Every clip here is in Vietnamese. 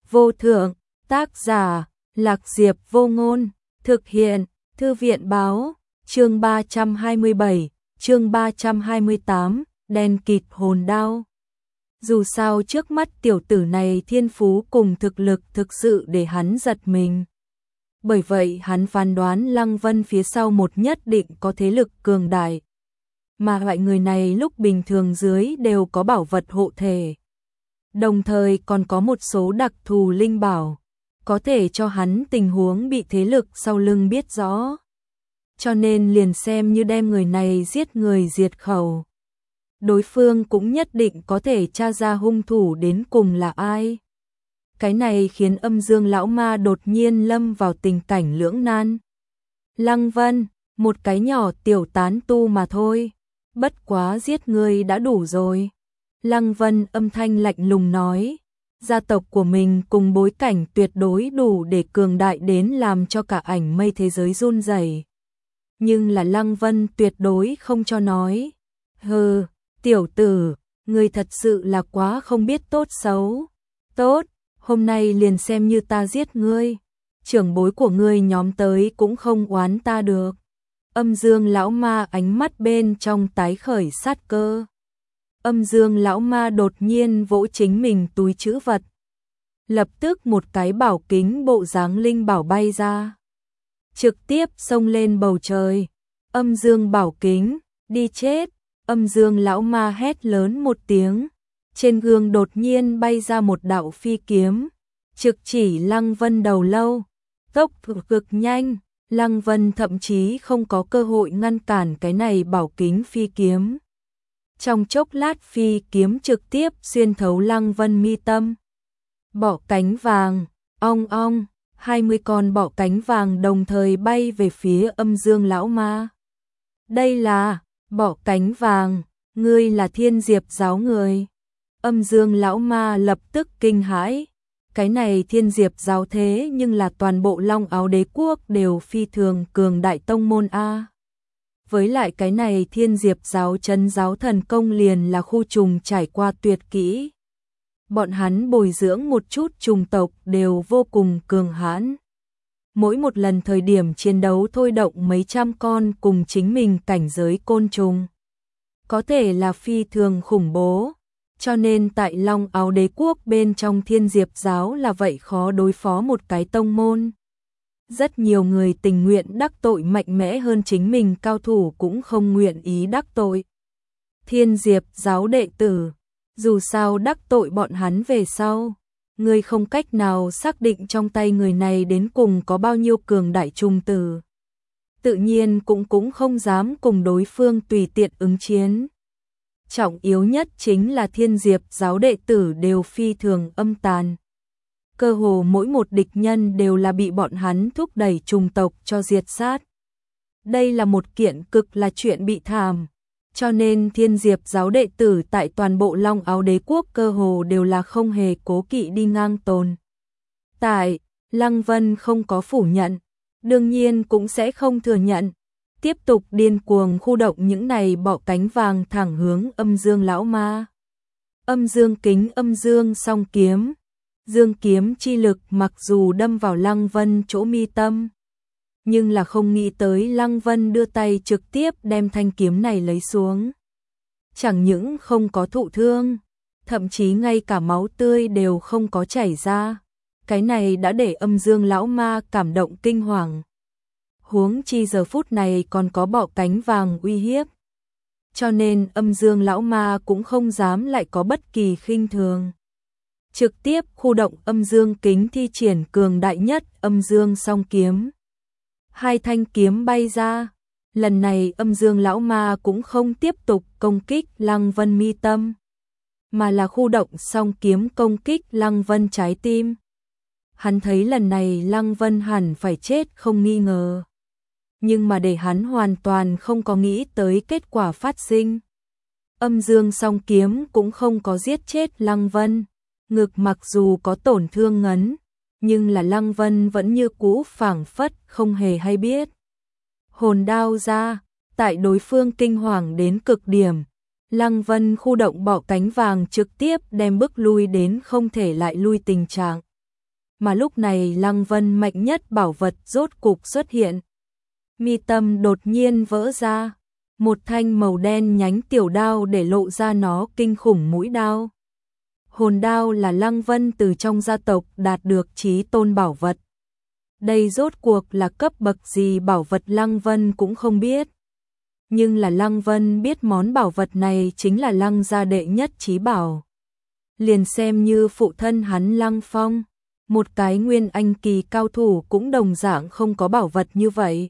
vô thượng, tác giả, Lạc Diệp Vô Ngôn, thực hiện, Thư viện báo, chương 327, chương 328, đen kịt hồn đao. Dù sao trước mắt tiểu tử này thiên phú cùng thực lực thực sự để hắn giật mình. Bởi vậy hắn phán đoán Lăng Vân phía sau một nhất định có thế lực cường đại. Mà loại người này lúc bình thường dưới đều có bảo vật hộ thể. Đồng thời còn có một số đặc thù linh bảo, có thể cho hắn tình huống bị thế lực sau lưng biết rõ. Cho nên liền xem như đem người này giết người diệt khẩu. Đối phương cũng nhất định có thể tra ra hung thủ đến cùng là ai. Cái này khiến Âm Dương lão ma đột nhiên lâm vào tình cảnh lưỡng nan. Lăng Vân, một cái nhỏ tiểu tán tu mà thôi, bất quá giết người đã đủ rồi. Lăng Vân âm thanh lạnh lùng nói, gia tộc của mình cùng bối cảnh tuyệt đối đủ để cường đại đến làm cho cả ảnh mây thế giới run rẩy. Nhưng là Lăng Vân tuyệt đối không cho nói. Hừ, tiểu tử, ngươi thật sự là quá không biết tốt xấu. Tốt, hôm nay liền xem như ta giết ngươi, trưởng bối của ngươi nhóm tới cũng không oán ta được. Âm Dương lão ma ánh mắt bên trong tái khởi sát cơ. Âm Dương lão ma đột nhiên vỗ chính mình túi trữ vật. Lập tức một cái bảo kính bộ dáng linh bảo bay ra. Trực tiếp xông lên bầu trời. Âm Dương bảo kính, đi chết. Âm Dương lão ma hét lớn một tiếng. Trên gương đột nhiên bay ra một đạo phi kiếm. Trực chỉ Lăng Vân đầu lâu. Tốc độ cực nhanh. Lăng Vân thậm chí không có cơ hội ngăn cản cái này bảo kính phi kiếm. Trong chốc lát phi kiếm trực tiếp xuyên thấu Lăng Vân mi tâm. Bọ cánh vàng, ong ong, 20 con bọ cánh vàng đồng thời bay về phía Âm Dương lão ma. Đây là bọ cánh vàng, ngươi là Thiên Diệp giáo người. Âm Dương lão ma lập tức kinh hãi. Cái này Thiên Diệp giáo thế nhưng là toàn bộ Long Áo Đế quốc đều phi thường cường đại tông môn a. Với lại cái này Thiên Diệp giáo trấn giáo thần công liền là khu trùng trải qua tuyệt kỹ. Bọn hắn bồi dưỡng một chút trùng tộc đều vô cùng cường hãn. Mỗi một lần thời điểm chiến đấu thôi động mấy trăm con cùng chính mình cảnh giới côn trùng. Có thể là phi thường khủng bố. Cho nên tại Long Áo Đế quốc bên trong Thiên Diệp giáo là vậy khó đối phó một cái tông môn. Rất nhiều người tình nguyện đắc tội mạnh mẽ hơn chính mình cao thủ cũng không nguyện ý đắc tội Thiên Diệp giáo đệ tử. Dù sao đắc tội bọn hắn về sau, người không cách nào xác định trong tay người này đến cùng có bao nhiêu cường đại trùng tử. Tự nhiên cũng không dám cùng đối phương tùy tiện ứng chiến. Trọng yếu nhất chính là Thiên Diệp giáo đệ tử đều phi thường âm tàn. Cơ hồ mỗi một địch nhân đều là bị bọn hắn thúc đẩy trùng tộc cho diệt sát. Đây là một kiện cực là chuyện bị thảm. Cho nên Thiên Diệp giáo đệ tử tại toàn bộ Long Áo Đế quốc cơ hồ đều là không hề cố kỵ đi ngang tồn. Tại, Lăng Vân không có phủ nhận, đương nhiên cũng sẽ không thừa nhận. Tiếp tục điên cuồng khu động những này bọ cánh vàng thẳng hướng Âm Dương lão ma. Âm Dương kính Âm Dương song kiếm. Dương kiếm chi lực mặc dù đâm vào Lăng Vân chỗ mi tâm, nhưng là không nghĩ tới Lăng Vân đưa tay trực tiếp đem thanh kiếm này lấy xuống. Chẳng những không có thụ thương, thậm chí ngay cả máu tươi đều không có chảy ra. Cái này đã để Âm Dương lão ma cảm động kinh hoàng. Huống chi giờ phút này còn có bọ cánh vàng uy hiếp. Cho nên Âm Dương lão ma cũng không dám lại có bất kỳ khinh thường. Trực tiếp khu động Âm Dương kính thi triển cường đại nhất Âm Dương song kiếm. Hai thanh kiếm bay ra. Lần này Âm Dương lão ma cũng không tiếp tục công kích Lăng Vân mi tâm, mà là khu động song kiếm công kích Lăng Vân trái tim. Hắn thấy lần này Lăng Vân hẳn phải chết không nghi ngờ. Nhưng mà để hắn hoàn toàn không có nghĩ tới kết quả phát sinh. Âm Dương song kiếm cũng không có giết chết Lăng Vân. Ngực mặc dù có tổn thương ngấn, nhưng là Lăng Vân vẫn như cũ phảng phất không hề hay biết. Hồn đao ra, tại đối phương kinh hoàng đến cực điểm, Lăng Vân khu động bọ cánh vàng trực tiếp đem bước lui đến không thể lại lui tình trạng. mà lúc này Lăng Vân mạnh nhất bảo vật rốt cục xuất hiện. Mi tâm đột nhiên vỡ ra, một thanh màu đen nhánh tiểu đao để lộ ra nó kinh khủng mũi đao. Hồn đao là Lăng Vân từ trong gia tộc đạt được chí tôn bảo vật. Đây rốt cuộc là cấp bậc gì bảo vật Lăng Vân cũng không biết. Nhưng là Lăng Vân biết món bảo vật này chính là Lăng gia đệ nhất chí bảo. Liền xem như phụ thân hắn Lăng Phong, một cái nguyên anh kỳ cao thủ cũng đồng dạng không có bảo vật như vậy.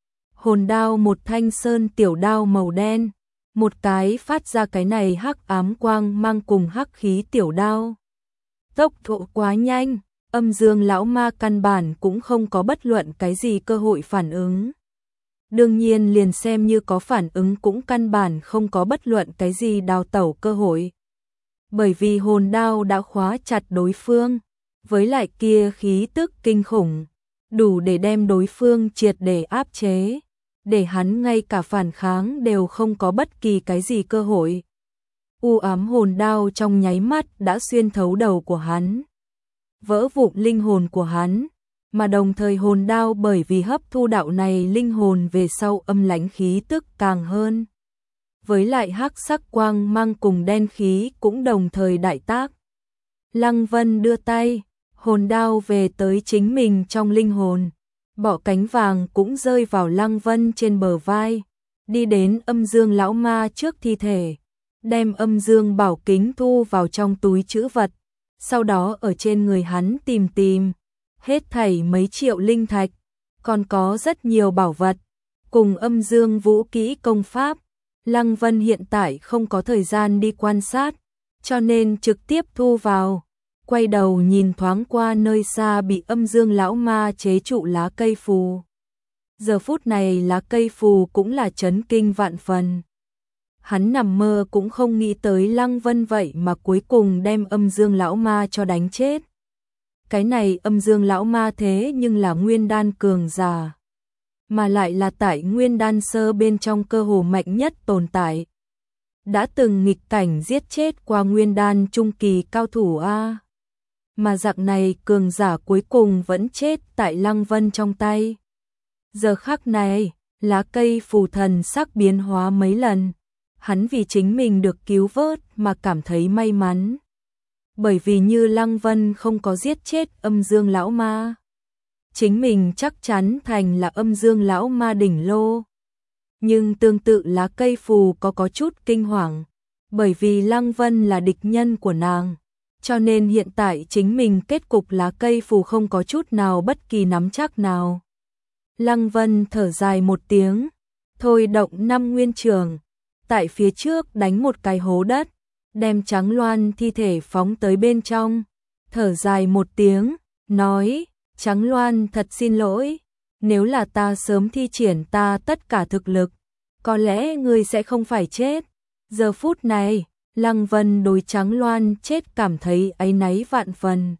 Hồn đao một thanh sơn tiểu đao màu đen, một cái phát ra cái này hắc ám quang mang cùng hắc khí tiểu đao. Tốc độ quá nhanh, Âm Dương lão ma căn bản cũng không có bất luận cái gì cơ hội phản ứng. Đương nhiên liền xem như có phản ứng cũng căn bản không có bất luận cái gì đào tẩu cơ hội. Bởi vì hồn đao đã khóa chặt đối phương, với lại kia khí tức kinh khủng, đủ để đem đối phương triệt để áp chế, để hắn ngay cả phản kháng đều không có bất kỳ cái gì cơ hội. U ám hồn đao trong nháy mắt đã xuyên thấu đầu của hắn, vỡ vụn linh hồn của hắn, mà đồng thời hồn đao bởi vì hấp thu đạo này linh hồn về sau âm lãnh khí tức càng hơn. Với lại hắc sắc quang mang cùng đen khí cũng đồng thời đại tác. Lăng Vân đưa tay, hồn đao về tới chính mình trong linh hồn, bọ cánh vàng cũng rơi vào Lăng Vân trên bờ vai, đi đến Âm Dương lão ma trước thi thể, đem Âm Dương bảo kính thu vào trong túi trữ vật, sau đó ở trên người hắn tìm, hết thảy mấy triệu linh thạch, còn có rất nhiều bảo vật, cùng Âm Dương vũ kỹ công pháp. Lăng Vân hiện tại không có thời gian đi quan sát, cho nên trực tiếp thu vào, quay đầu nhìn thoáng qua nơi xa bị Âm Dương lão ma chế trụ lá cây phù. Giờ phút này lá cây phù cũng là chấn kinh vạn phần. Hắn nằm mơ cũng không nghĩ tới Lăng Vân vậy mà cuối cùng đem Âm Dương lão ma cho đánh chết. Cái này Âm Dương lão ma thế nhưng là nguyên đan cường giả, mà lại là tại nguyên đan sơ bên trong cơ hồ mạnh nhất tồn tại. Đã từng nghịch cảnh giết chết qua nguyên đan trung kỳ cao thủ a. Mà dạng này cường giả cuối cùng vẫn chết tại Lăng Vân trong tay. Giờ khắc này, lá cây phù thần sắc biến hóa mấy lần. Hắn vì chính mình được cứu vớt mà cảm thấy may mắn. Bởi vì như Lăng Vân không có giết chết Âm Dương lão ma, chính mình chắc chắn thành là Âm Dương lão ma đỉnh lô. Nhưng tương tự lá cây phù có chút kinh hoàng, bởi vì Lăng Vân là địch nhân của nàng, cho nên hiện tại chính mình kết cục lá cây phù không có chút nào bất kỳ nắm chắc nào. Lăng Vân thở dài một tiếng, thôi động 5 nguyên trường, tại phía trước đánh một cái hố đất, đem Trắng Loan thi thể phóng tới bên trong, thở dài một tiếng, nói: Trắng Loan thật xin lỗi, nếu là ta sớm thi triển ta tất cả thực lực, có lẽ ngươi sẽ không phải chết. Giờ phút này, Lăng Vân đối Trắng Loan chết cảm thấy áy náy vạn phần.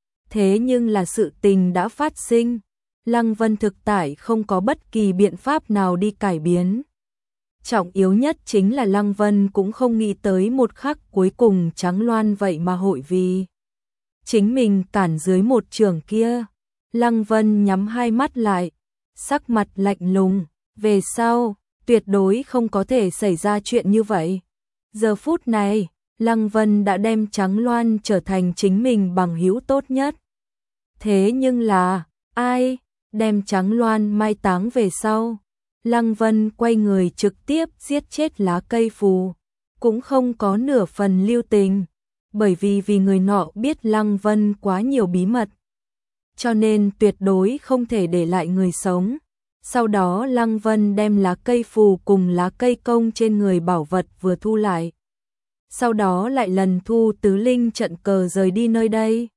Thế nhưng là sự tình đã phát sinh, Lăng Vân thực tại không có bất kỳ biện pháp nào đi cải biến. Trọng yếu nhất chính là Lăng Vân cũng không nghĩ tới một khắc cuối cùng Trắng Loan vậy mà hội vì chính mình cản dưới một trường kia. Lăng Vân nhắm hai mắt lại, sắc mặt lạnh lùng, về sau, tuyệt đối không có thể xảy ra chuyện như vậy. Giờ phút này, Lăng Vân đã đem Trắng Loan trở thành chính mình bằng hữu tốt nhất. Thế nhưng là, ai đem Trắng Loan mai táng về sau? Lăng Vân quay người trực tiếp giết chết lá cây phù, cũng không có nửa phần lưu tình, bởi vì người nọ biết Lăng Vân quá nhiều bí mật, cho nên tuyệt đối không thể để lại người sống. Sau đó Lăng Vân đem lá cây phù cùng lá cây công trên người bảo vật vừa thu lại. Sau đó lại lần thu tứ linh trận cờ rời đi nơi đây.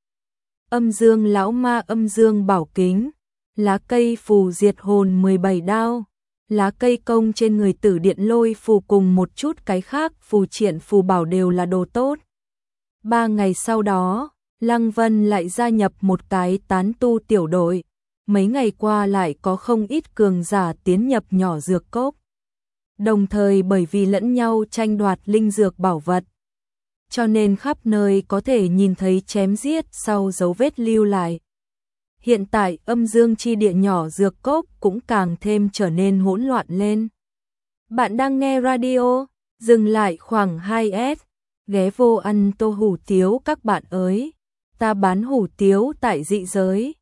Âm Dương lão ma Âm Dương bảo kính, lá cây phù diệt hồn 17 đao, lá cây công trên người Tử Điện Lôi phù cùng một chút cái khác phù triển phù bảo đều là đồ tốt. 3 ngày sau đó, Lăng Vân lại gia nhập một cái tán tu tiểu đội. Mấy ngày qua lại có không ít cường giả tiến nhập nhỏ dược cốc. Đồng thời bởi vì lẫn nhau tranh đoạt linh dược bảo vật, cho nên khắp nơi có thể nhìn thấy chém giết sau dấu vết lưu lại. hiện tại âm dương chi địa nhỏ dược cốc cũng càng thêm trở nên hỗn loạn lên. Bạn đang nghe radio, dừng lại khoảng 2S, ghé vô ăn tô hủ tiếu các bạn ơi. Ta bán hủ tiếu tại dị giới.